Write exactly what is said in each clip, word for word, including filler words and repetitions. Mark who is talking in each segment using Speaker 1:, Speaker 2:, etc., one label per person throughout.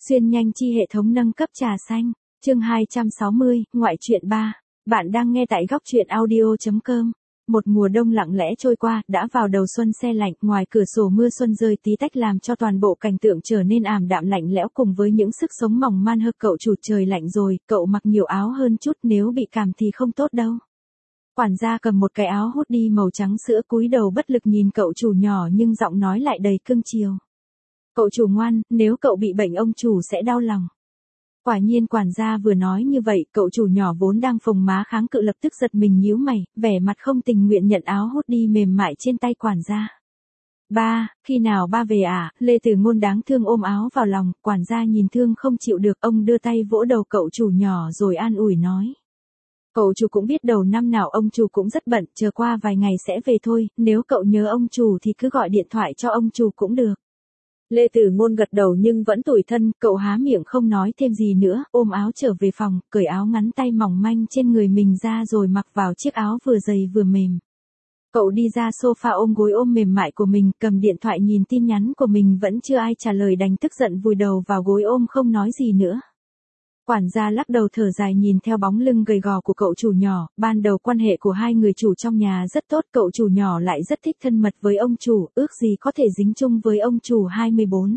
Speaker 1: Xuyên nhanh chi hệ thống nâng cấp trà xanh. Chương hai trăm sáu mươi, ngoại truyện ba. Bạn đang nghe tại góc truyện audio chấm com. Một mùa đông lặng lẽ trôi qua, đã vào đầu xuân se lạnh, ngoài cửa sổ mưa xuân rơi tí tách làm cho toàn bộ cảnh tượng trở nên ảm đạm lạnh lẽo cùng với những sức sống mỏng man hơ. Cậu chủ trời lạnh rồi, cậu mặc nhiều áo hơn chút, nếu bị cảm thì không tốt đâu. Quản gia cầm một cái áo hút đi màu trắng sữa cúi đầu bất lực nhìn cậu chủ nhỏ nhưng giọng nói lại đầy cưng chiều. Cậu chủ ngoan, nếu cậu bị bệnh ông chủ sẽ đau lòng. Quả nhiên quản gia vừa nói như vậy, cậu chủ nhỏ vốn đang phồng má kháng cự lập tức giật mình nhíu mày, vẻ mặt không tình nguyện nhận áo hút đi mềm mại trên tay quản gia. Ba, khi nào ba về à? Lê Tử Ngôn đáng thương ôm áo vào lòng, quản gia nhìn thương không chịu được, ông đưa tay vỗ đầu cậu chủ nhỏ rồi an ủi nói. Cậu chủ cũng biết đầu năm nào ông chủ cũng rất bận, chờ qua vài ngày sẽ về thôi, nếu cậu nhớ ông chủ thì cứ gọi điện thoại cho ông chủ cũng được. Lê Tử Ngôn gật đầu nhưng vẫn tủi thân, cậu há miệng không nói thêm gì nữa, ôm áo trở về phòng, cởi áo ngắn tay mỏng manh trên người mình ra rồi mặc vào chiếc áo vừa dày vừa mềm. Cậu đi ra sofa ôm gối ôm mềm mại của mình, cầm điện thoại nhìn tin nhắn của mình vẫn chưa ai trả lời đành tức giận vùi đầu vào gối ôm không nói gì nữa. Quản gia lắc đầu thở dài nhìn theo bóng lưng gầy gò của cậu chủ nhỏ, ban đầu quan hệ của hai người chủ trong nhà rất tốt, cậu chủ nhỏ lại rất thích thân mật với ông chủ, ước gì có thể dính chung với ông chủ hai mươi bốn.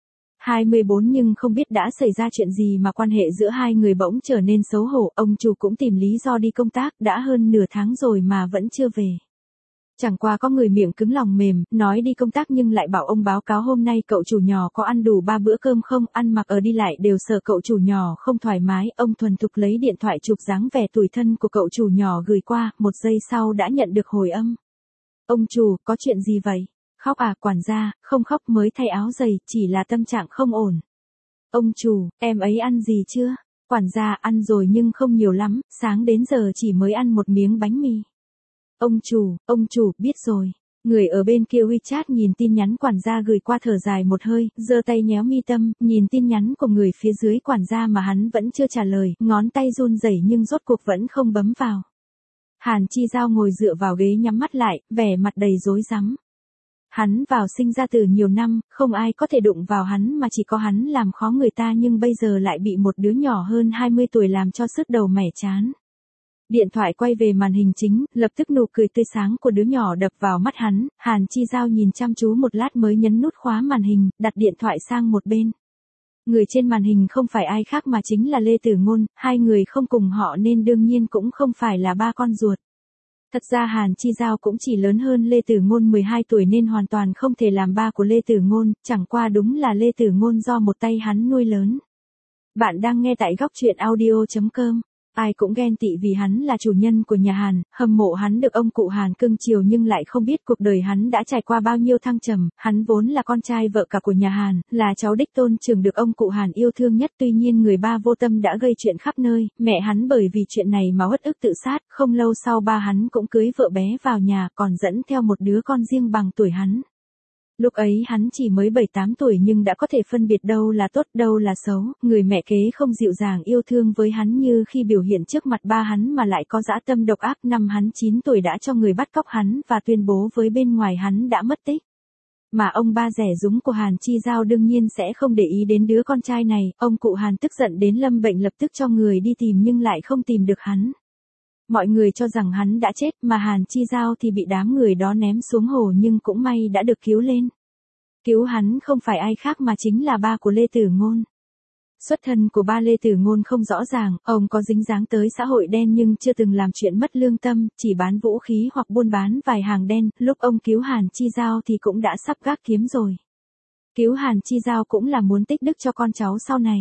Speaker 1: hai mươi bốn nhưng không biết đã xảy ra chuyện gì mà quan hệ giữa hai người bỗng trở nên xấu hổ, ông chủ cũng tìm lý do đi công tác, đã hơn nửa tháng rồi mà vẫn chưa về. Chẳng qua có người miệng cứng lòng mềm, nói đi công tác nhưng lại bảo ông báo cáo hôm nay cậu chủ nhỏ có ăn đủ ba bữa cơm không, ăn mặc ở đi lại đều sợ cậu chủ nhỏ không thoải mái, ông thuần thục lấy điện thoại chụp dáng vẻ tủi thân của cậu chủ nhỏ gửi qua, một giây sau đã nhận được hồi âm. Ông chủ, có chuyện gì vậy? Khóc à? Quản gia, không khóc, mới thay áo giày, chỉ là tâm trạng không ổn. Ông chủ, em ấy ăn gì chưa? Quản gia, ăn rồi nhưng không nhiều lắm, sáng đến giờ chỉ mới ăn một miếng bánh mì. Ông chủ, ông chủ, biết rồi. Người ở bên kia WeChat nhìn tin nhắn quản gia gửi qua thở dài một hơi, giơ tay nhéo mi tâm, nhìn tin nhắn của người phía dưới quản gia mà hắn vẫn chưa trả lời, ngón tay run rẩy nhưng rốt cuộc vẫn không bấm vào. Hàn Chi Giao ngồi dựa vào ghế nhắm mắt lại, vẻ mặt đầy rối rắm. Hắn vào sinh ra từ nhiều năm, không ai có thể đụng vào hắn mà chỉ có hắn làm khó người ta nhưng bây giờ lại bị một đứa nhỏ hơn hai mươi tuổi làm cho sứt đầu mẻ chán. Điện thoại quay về màn hình chính, lập tức nụ cười tươi sáng của đứa nhỏ đập vào mắt hắn, Hàn Chi Giao nhìn chăm chú một lát mới nhấn nút khóa màn hình, đặt điện thoại sang một bên. Người trên màn hình không phải ai khác mà chính là Lê Tử Ngôn, hai người không cùng họ nên đương nhiên cũng không phải là ba con ruột. Thật ra Hàn Chi Giao cũng chỉ lớn hơn Lê Tử Ngôn mười hai tuổi nên hoàn toàn không thể làm ba của Lê Tử Ngôn, chẳng qua đúng là Lê Tử Ngôn do một tay hắn nuôi lớn. Bạn đang nghe tại góc truyện audio chấm com. Ai cũng ghen tị vì hắn là chủ nhân của nhà Hàn, hâm mộ hắn được ông cụ Hàn cưng chiều nhưng lại không biết cuộc đời hắn đã trải qua bao nhiêu thăng trầm, hắn vốn là con trai vợ cả của nhà Hàn, là cháu đích tôn trưởng được ông cụ Hàn yêu thương nhất, tuy nhiên người ba vô tâm đã gây chuyện khắp nơi, mẹ hắn bởi vì chuyện này mà uất ức tự sát, không lâu sau ba hắn cũng cưới vợ bé vào nhà, còn dẫn theo một đứa con riêng bằng tuổi hắn. Lúc ấy hắn chỉ mới bảy tám tuổi nhưng đã có thể phân biệt đâu là tốt, đâu là xấu, người mẹ kế không dịu dàng yêu thương với hắn như khi biểu hiện trước mặt ba hắn mà lại có dã tâm độc ác, năm hắn chín tuổi đã cho người bắt cóc hắn và tuyên bố với bên ngoài hắn đã mất tích. Mà ông ba rẻ rúng của Hàn Chi Giao đương nhiên sẽ không để ý đến đứa con trai này, ông cụ Hàn tức giận đến lâm bệnh lập tức cho người đi tìm nhưng lại không tìm được hắn. Mọi người cho rằng hắn đã chết mà Hàn Chi Giao thì bị đám người đó ném xuống hồ nhưng cũng may đã được cứu lên. Cứu hắn không phải ai khác mà chính là ba của Lê Tử Ngôn. Xuất thân của ba Lê Tử Ngôn không rõ ràng, ông có dính dáng tới xã hội đen nhưng chưa từng làm chuyện mất lương tâm, chỉ bán vũ khí hoặc buôn bán vài hàng đen, lúc ông cứu Hàn Chi Giao thì cũng đã sắp gác kiếm rồi. Cứu Hàn Chi Giao cũng là muốn tích đức cho con cháu sau này.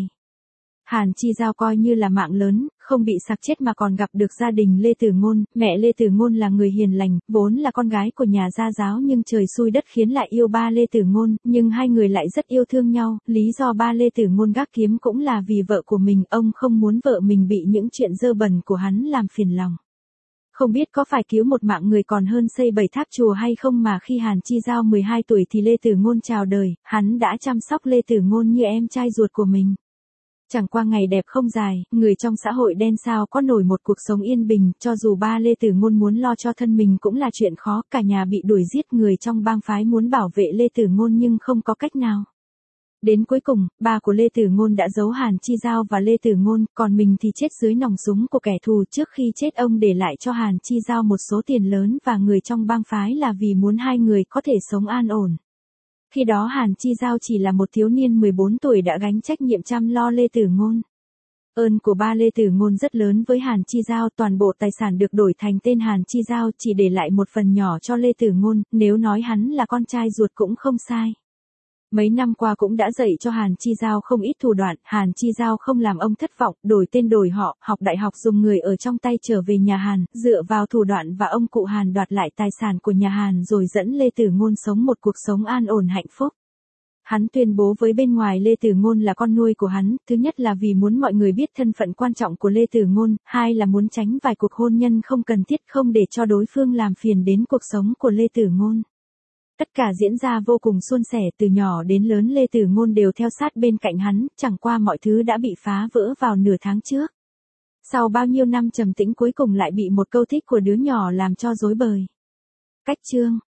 Speaker 1: Hàn Chi Giao coi như là mạng lớn, không bị sặc chết mà còn gặp được gia đình Lê Tử Ngôn, mẹ Lê Tử Ngôn là người hiền lành, vốn là con gái của nhà gia giáo nhưng trời xui đất khiến lại yêu ba Lê Tử Ngôn, nhưng hai người lại rất yêu thương nhau, lý do ba Lê Tử Ngôn gác kiếm cũng là vì vợ của mình, ông không muốn vợ mình bị những chuyện dơ bẩn của hắn làm phiền lòng. Không biết có phải cứu một mạng người còn hơn xây bảy tháp chùa hay không mà khi Hàn Chi Giao mười hai tuổi thì Lê Tử Ngôn chào đời, hắn đã chăm sóc Lê Tử Ngôn như em trai ruột của mình. Chẳng qua ngày đẹp không dài, người trong xã hội đen sao có nổi một cuộc sống yên bình, cho dù ba Lê Tử Ngôn muốn lo cho thân mình cũng là chuyện khó, cả nhà bị đuổi giết, người trong bang phái muốn bảo vệ Lê Tử Ngôn nhưng không có cách nào. Đến cuối cùng, ba của Lê Tử Ngôn đã giấu Hàn Chi Giao và Lê Tử Ngôn, còn mình thì chết dưới nòng súng của kẻ thù. Trước khi chết ông để lại cho Hàn Chi Giao một số tiền lớn và người trong bang phái là vì muốn hai người có thể sống an ổn. Khi đó Hàn Chi Giao chỉ là một thiếu niên mười bốn tuổi đã gánh trách nhiệm chăm lo Lê Tử Ngôn. Ơn của ba Lê Tử Ngôn rất lớn với Hàn Chi Giao, toàn bộ tài sản được đổi thành tên Hàn Chi Giao, chỉ để lại một phần nhỏ cho Lê Tử Ngôn, nếu nói hắn là con trai ruột cũng không sai. Mấy năm qua cũng đã dạy cho Hàn Chi Giao không ít thủ đoạn, Hàn Chi Giao không làm ông thất vọng, đổi tên đổi họ, học đại học dùng người ở trong tay trở về nhà Hàn, dựa vào thủ đoạn và ông cụ Hàn đoạt lại tài sản của nhà Hàn rồi dẫn Lê Tử Ngôn sống một cuộc sống an ổn hạnh phúc. Hắn tuyên bố với bên ngoài Lê Tử Ngôn là con nuôi của hắn, thứ nhất là vì muốn mọi người biết thân phận quan trọng của Lê Tử Ngôn, hai là muốn tránh vài cuộc hôn nhân không cần thiết, không để cho đối phương làm phiền đến cuộc sống của Lê Tử Ngôn. Tất cả diễn ra vô cùng suôn sẻ, từ nhỏ đến lớn Lê Tử Ngôn đều theo sát bên cạnh hắn, chẳng qua mọi thứ đã bị phá vỡ vào nửa tháng trước. Sau bao nhiêu năm trầm tĩnh cuối cùng lại bị một câu thích của đứa nhỏ làm cho rối bời. Cách chương